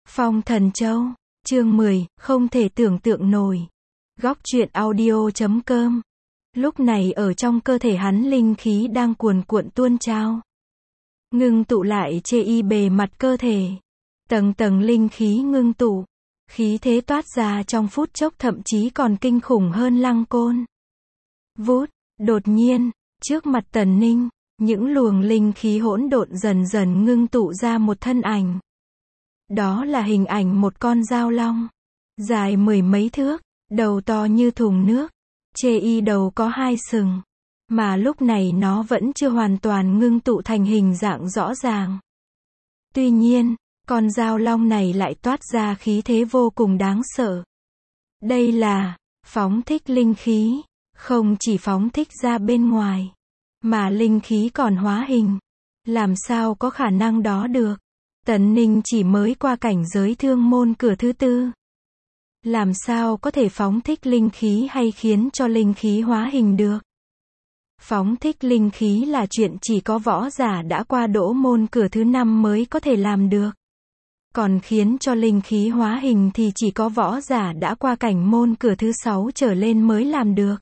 Phong Thần Châu, chương 10, không thể tưởng tượng nổi. Góc truyện audio.com. Lúc này ở trong cơ thể hắn linh khí đang cuồn cuộn tuôn trào, ngưng tụ lại trên bề mặt cơ thể. Tầng tầng linh khí ngưng tụ, khí thế toát ra trong phút chốc thậm chí còn kinh khủng hơn Lăng Côn. Vút, đột nhiên, trước mặt Tần Ninh, những luồng linh khí hỗn độn dần dần ngưng tụ ra một thân ảnh. Đó là hình ảnh một con dao long, dài mười mấy thước, đầu to như thùng nước, trên đầu có hai sừng, mà lúc này nó vẫn chưa hoàn toàn ngưng tụ thành hình dạng rõ ràng. Tuy nhiên, con dao long này lại toát ra khí thế vô cùng đáng sợ. Đây là phóng thích linh khí, không chỉ phóng thích ra bên ngoài, mà linh khí còn hóa hình. Làm sao có khả năng đó được? Tần Ninh chỉ mới qua cảnh giới thương môn cửa thứ tư. Làm sao có thể phóng thích linh khí hay khiến cho linh khí hóa hình được? Phóng thích linh khí là chuyện chỉ có võ giả đã qua đỗ môn cửa thứ 5 mới có thể làm được. Còn khiến cho linh khí hóa hình thì chỉ có võ giả đã qua cảnh môn cửa thứ 6 trở lên mới làm được.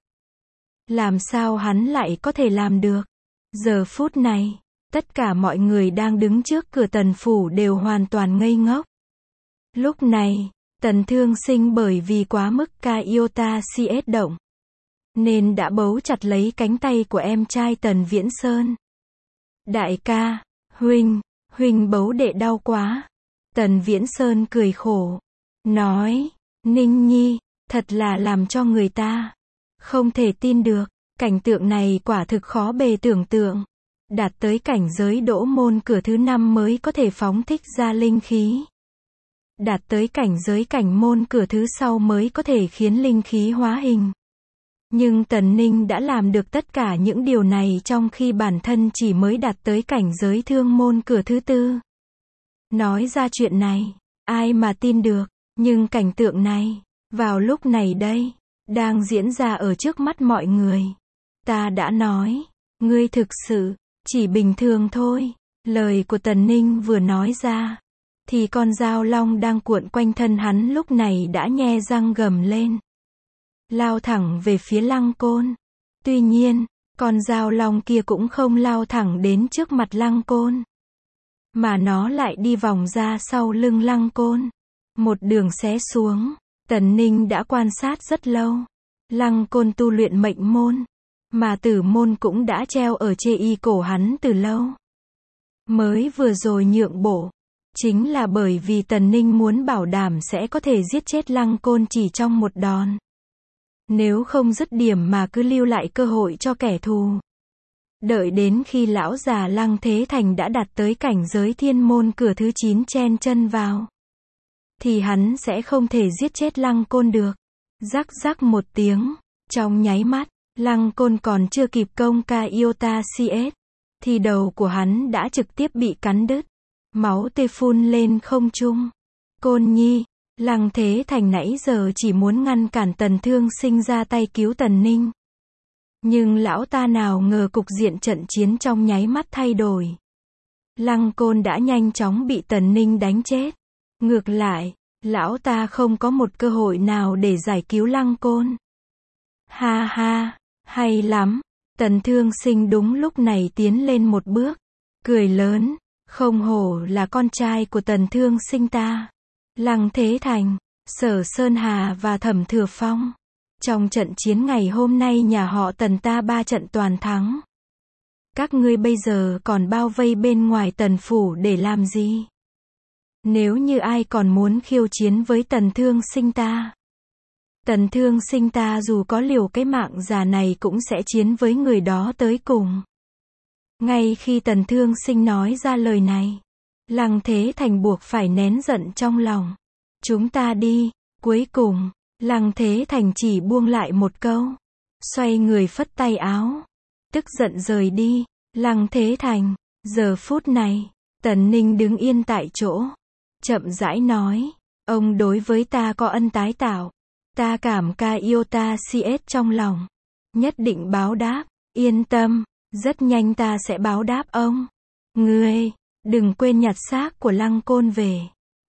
Làm sao hắn lại có thể làm được? Giờ phút này, tất cả mọi người đang đứng trước cửa Tần phủ đều hoàn toàn ngây ngốc. Lúc này, Tần Thương Sinh bởi vì quá mức iota CS động, nên đã bấu chặt lấy cánh tay của em trai Tần Viễn Sơn. Đại ca, huynh bấu đệ đau quá. Tần Viễn Sơn cười khổ, nói, Ninh Nhi, thật là làm cho người ta không thể tin được. Cảnh tượng này quả thực khó bề tưởng tượng. Đạt tới cảnh giới đỗ môn cửa thứ 5 mới có thể phóng thích ra linh khí. Đạt tới cảnh giới cảnh môn cửa thứ 6 mới có thể khiến linh khí hóa hình. Nhưng Tần Ninh đã làm được tất cả những điều này trong khi bản thân chỉ mới đạt tới cảnh giới thương môn cửa thứ tư. Nói ra chuyện này, ai mà tin được, nhưng cảnh tượng này, vào lúc này đây, đang diễn ra ở trước mắt mọi người. Ta đã nói, ngươi thực sự chỉ bình thường thôi. Lời của Tần Ninh vừa nói ra, thì con dao long đang cuộn quanh thân hắn lúc này đã nhe răng gầm lên, lao thẳng về phía Lăng Côn. Tuy nhiên, con dao long kia cũng không lao thẳng đến trước mặt Lăng Côn, mà nó lại đi vòng ra sau lưng Lăng Côn, một đường xé xuống. Tần Ninh đã quan sát rất lâu. Lăng Côn tu luyện mệnh môn, mà tử môn cũng đã treo ở trên cổ hắn từ lâu. Mới vừa rồi nhượng bộ, chính là bởi vì Tần Ninh muốn bảo đảm sẽ có thể giết chết Lăng Côn chỉ trong một đòn. Nếu không dứt điểm mà cứ lưu lại cơ hội cho kẻ thù. Đợi đến khi lão già Lăng Thế Thành đã đạt tới cảnh giới thiên môn cửa thứ 9 chen chân vào, thì hắn sẽ không thể giết chết Lăng Côn được. Rắc rắc một tiếng, trong nháy mắt, Lăng Côn còn chưa kịp công iota CS, thì đầu của hắn đã trực tiếp bị cắn đứt. Máu tươi phun lên không trung. Côn Nhi, Lăng Thế Thành nãy giờ chỉ muốn ngăn cản Tần Thương Sinh ra tay cứu Tần Ninh. Nhưng lão ta nào ngờ cục diện trận chiến trong nháy mắt thay đổi. Lăng Côn đã nhanh chóng bị Tần Ninh đánh chết. Ngược lại, lão ta không có một cơ hội nào để giải cứu Lăng Côn. Ha ha, hay lắm. Tần Thương Sinh đúng lúc này tiến lên một bước, cười lớn, không hổ là con trai của Tần Thương Sinh ta. Lăng Thế Thành, Sở Sơn Hà và Thẩm Thừa Phong. Trong trận chiến ngày hôm nay nhà họ Tần ta 3 trận toàn thắng. Các ngươi bây giờ còn bao vây bên ngoài Tần phủ để làm gì? Nếu như ai còn muốn khiêu chiến với Tần Thương Sinh ta, Tần Thương Sinh ta dù có liều cái mạng già này cũng sẽ chiến với người đó tới cùng. Ngay khi Tần Thương Sinh nói ra lời này, Lăng Thế Thành buộc phải nén giận trong lòng. Chúng ta đi. Cuối cùng, Lăng Thế Thành chỉ buông lại một câu, xoay người phất tay áo, tức giận rời đi. Lăng Thế Thành, giờ phút này, Tần Ninh đứng yên tại chỗ, chậm rãi nói, ông đối với ta có ân tái tạo, ta cảm iota CS trong lòng, nhất định báo đáp. Yên tâm, rất nhanh ta sẽ báo đáp ông. Ngươi, đừng quên nhặt xác của Lăng Côn về.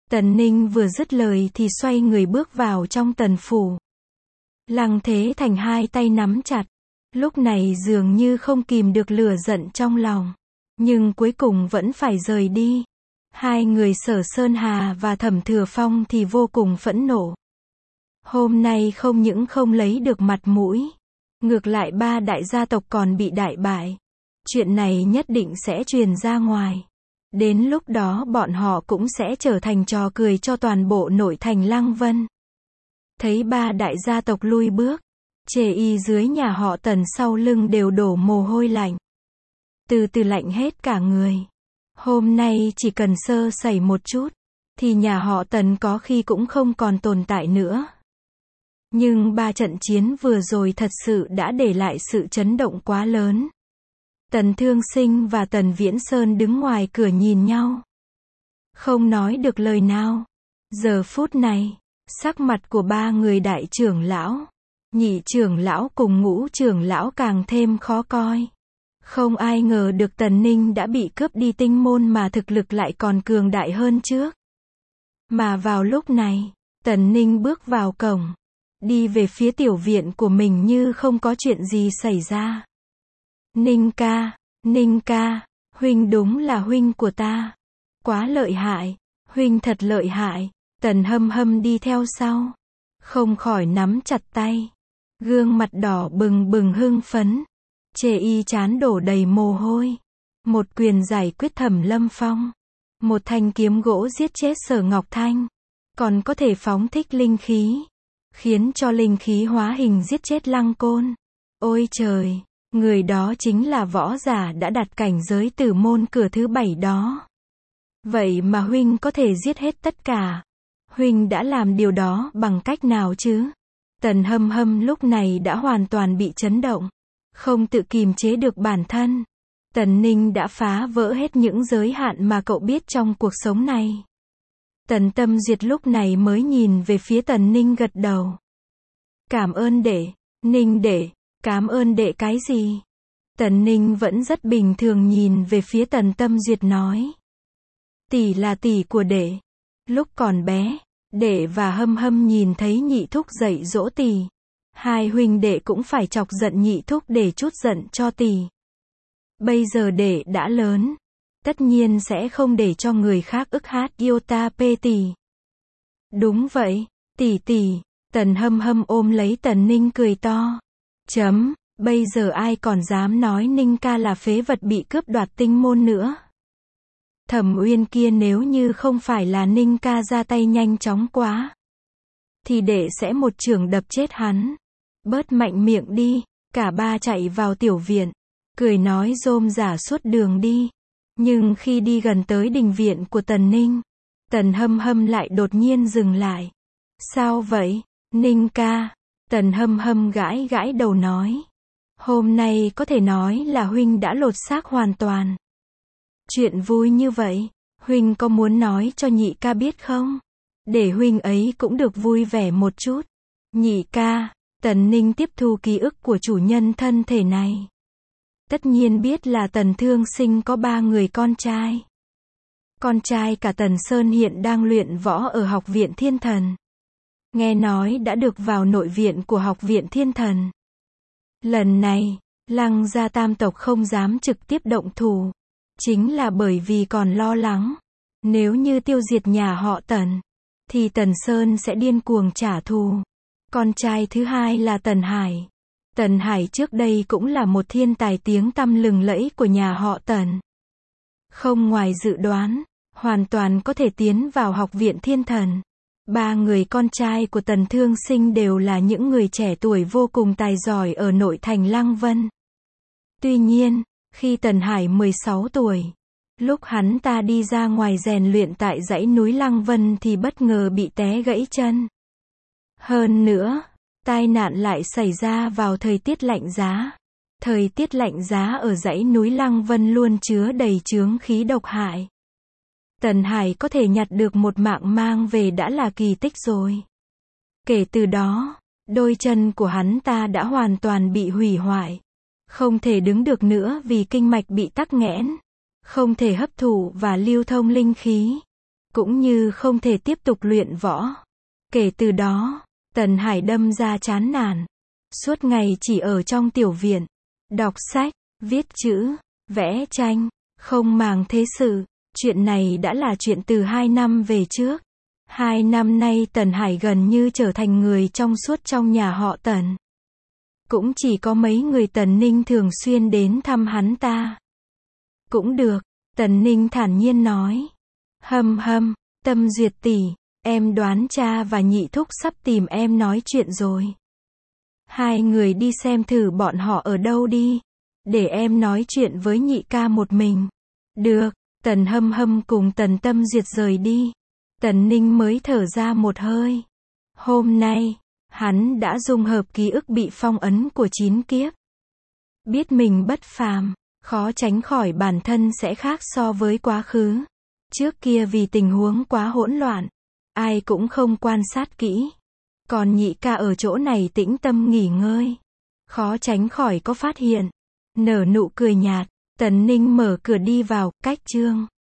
Tần Ninh vừa dứt lời thì xoay người bước vào trong Tần phủ. Lăng Thế Thành hai tay nắm chặt, lúc này dường như không kìm được lửa giận trong lòng, nhưng cuối cùng vẫn phải rời đi. Hai người Sở Sơn Hà và Thẩm Thừa Phong thì vô cùng phẫn nộ. Hôm nay không những không lấy được mặt mũi, ngược lại ba đại gia tộc còn bị đại bại. Chuyện này nhất định sẽ truyền ra ngoài. Đến lúc đó bọn họ cũng sẽ trở thành trò cười cho toàn bộ nội thành Lăng Vân. Thấy ba đại gia tộc lui bước, Chê Y dưới nhà họ Tần sau lưng đều đổ mồ hôi lạnh. Từ từ lạnh hết cả người. Hôm nay chỉ cần sơ sẩy một chút, thì nhà họ Tần có khi cũng không còn tồn tại nữa. Nhưng ba trận chiến vừa rồi thật sự đã để lại sự chấn động quá lớn. Tần Thương Sinh và Tần Viễn Sơn đứng ngoài cửa nhìn nhau, không nói được lời nào. Giờ phút này, sắc mặt của ba người đại trưởng lão, nhị trưởng lão cùng ngũ trưởng lão càng thêm khó coi. Không ai ngờ được Tần Ninh đã bị cướp đi tinh môn mà thực lực lại còn cường đại hơn trước. Mà vào lúc này, Tần Ninh bước vào cổng, đi về phía tiểu viện của mình như không có chuyện gì xảy ra. Ninh ca, huynh đúng là huynh của ta. Quá lợi hại, huynh thật lợi hại. Tần Hâm Hâm đi theo sau, không khỏi nắm chặt tay, gương mặt đỏ bừng bừng hưng phấn. Chê Y trán đổ đầy mồ hôi. Một quyền giải quyết Thẩm Lâm Phong, một thanh kiếm gỗ giết chết Sở Ngọc Thanh, còn có thể phóng thích linh khí, khiến cho linh khí hóa hình giết chết Lăng Côn. Ôi trời, người đó chính là võ giả đã đạt cảnh giới tử môn cửa thứ 7 đó. Vậy mà huynh có thể giết hết tất cả. Huynh đã làm điều đó bằng cách nào chứ? Tần Hâm Hâm lúc này đã hoàn toàn bị chấn động, không tự kìm chế được bản thân. Tần Ninh đã phá vỡ hết những giới hạn mà cậu biết trong cuộc sống này. Tần Tâm Duyệt lúc này mới nhìn về phía Tần Ninh gật đầu. Cảm ơn đệ, Ninh đệ. Cảm ơn đệ cái gì? Tần Ninh vẫn rất bình thường nhìn về phía Tần Tâm Duyệt nói. Tỷ là tỷ của đệ. Lúc còn bé, đệ và Hâm Hâm nhìn thấy nhị thúc dạy dỗ tỷ. Hai huynh đệ cũng phải chọc giận nhị thúc để trút giận cho tỷ. Bây giờ đệ đã lớn, tất nhiên sẽ không để cho người khác ức hát yêu ta pê tỷ. Đúng vậy, tỷ tỷ. Tần Hâm Hâm ôm lấy Tần Ninh cười to. Bây giờ ai còn dám nói Ninh ca là phế vật bị cướp đoạt tinh môn nữa. Thẩm Uyên kia nếu như không phải là Ninh ca ra tay nhanh chóng quá, thì đệ sẽ một chưởng đập chết hắn. Bớt mạnh miệng đi. Cả ba chạy vào tiểu viện, cười nói rôm rả suốt đường đi. Nhưng khi đi gần tới đình viện của Tần Ninh, Tần Hâm Hâm lại đột nhiên dừng lại. Sao vậy, Ninh ca? Tần Hâm Hâm gãi gãi đầu nói. Hôm nay có thể nói là huynh đã lột xác hoàn toàn. Chuyện vui như vậy, huynh có muốn nói cho nhị ca biết không? Để huynh ấy cũng được vui vẻ một chút. Nhị ca. Tần Ninh tiếp thu ký ức của chủ nhân thân thể này. Tất nhiên biết là Tần Thương Sinh có 3 người con trai. Con trai cả Tần Sơn hiện đang luyện võ ở Học viện Thiên Thần. Nghe nói đã được vào nội viện của Học viện Thiên Thần. Lần này, Lăng gia tam tộc không dám trực tiếp động thủ. Chính là bởi vì còn lo lắng. Nếu như tiêu diệt nhà họ Tần, thì Tần Sơn sẽ điên cuồng trả thù. Con trai thứ hai là Tần Hải. Tần Hải trước đây cũng là một thiên tài tiếng tăm lừng lẫy của nhà họ Tần. Không ngoài dự đoán, hoàn toàn có thể tiến vào Học viện Thiên Thần. 3 người con trai của Tần Thương Sinh đều là những người trẻ tuổi vô cùng tài giỏi ở nội thành Lăng Vân. Tuy nhiên, khi Tần Hải 16 tuổi, lúc hắn ta đi ra ngoài rèn luyện tại dãy núi Lăng Vân thì bất ngờ bị té gãy chân. Hơn nữa, tai nạn lại xảy ra vào thời tiết lạnh giá. Thời tiết lạnh giá ở dãy núi Lăng Vân luôn chứa đầy chướng khí độc hại. Tần Hải có thể nhặt được một mạng mang về đã là kỳ tích rồi. Kể từ đó, đôi chân của hắn ta đã hoàn toàn bị hủy hoại. Không thể đứng được nữa vì kinh mạch bị tắc nghẽn. Không thể hấp thụ và lưu thông linh khí. cũng như không thể tiếp tục luyện võ. Kể từ đó, Tần Hải đâm ra chán nản. Suốt ngày chỉ ở trong tiểu viện, đọc sách, viết chữ, vẽ tranh, không màng thế sự. Chuyện này đã là chuyện từ 2 năm về trước. 2 năm nay Tần Hải gần như trở thành người trong suốt trong nhà họ Tần. Cũng chỉ có mấy người Tần Ninh thường xuyên đến thăm hắn ta. Cũng được, Tần Ninh thản nhiên nói. Tâm Duyệt tỷ, em đoán cha và nhị thúc sắp tìm em nói chuyện rồi. Hai người đi xem thử bọn họ ở đâu đi. Để em nói chuyện với nhị ca một mình. Được, Tần Hâm cùng Tần Tâm Duyệt rời đi. Tần Ninh mới thở ra một hơi. Hôm nay, hắn đã dung hợp ký ức bị phong ấn của 9 kiếp. Biết mình bất phàm, khó tránh khỏi bản thân sẽ khác so với quá khứ. Trước kia vì tình huống quá hỗn loạn, ai cũng không quan sát kỹ. Còn nhị ca ở chỗ này tĩnh tâm nghỉ ngơi, khó tránh khỏi có phát hiện. Nở nụ cười nhạt, Tần Ninh mở cửa đi vào, cách chương